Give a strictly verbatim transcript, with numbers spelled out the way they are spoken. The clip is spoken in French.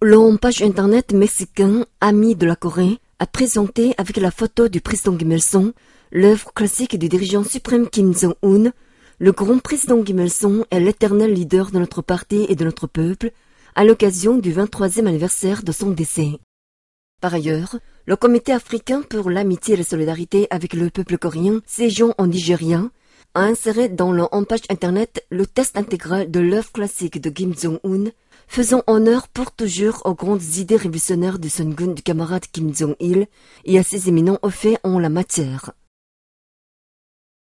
Le page internet mexicain Amis de la Corée a présenté avec la photo du président Kim Il-sung l'œuvre classique du dirigeant suprême Kim Jong-un. Le grand président Kim Il-sung est l'éternel leader de notre parti et de notre peuple à l'occasion du vingt-troisième anniversaire de son décès. Par ailleurs, le Comité africain pour l'amitié et la solidarité avec le peuple coréen séjourne en Nigeria a inséré dans le page internet le test intégral de l'œuvre classique de Kim Jong-un, faisant honneur pour toujours aux grandes idées révolutionnaires du Sungun du camarade Kim Jong-il et à ses éminents faits en la matière.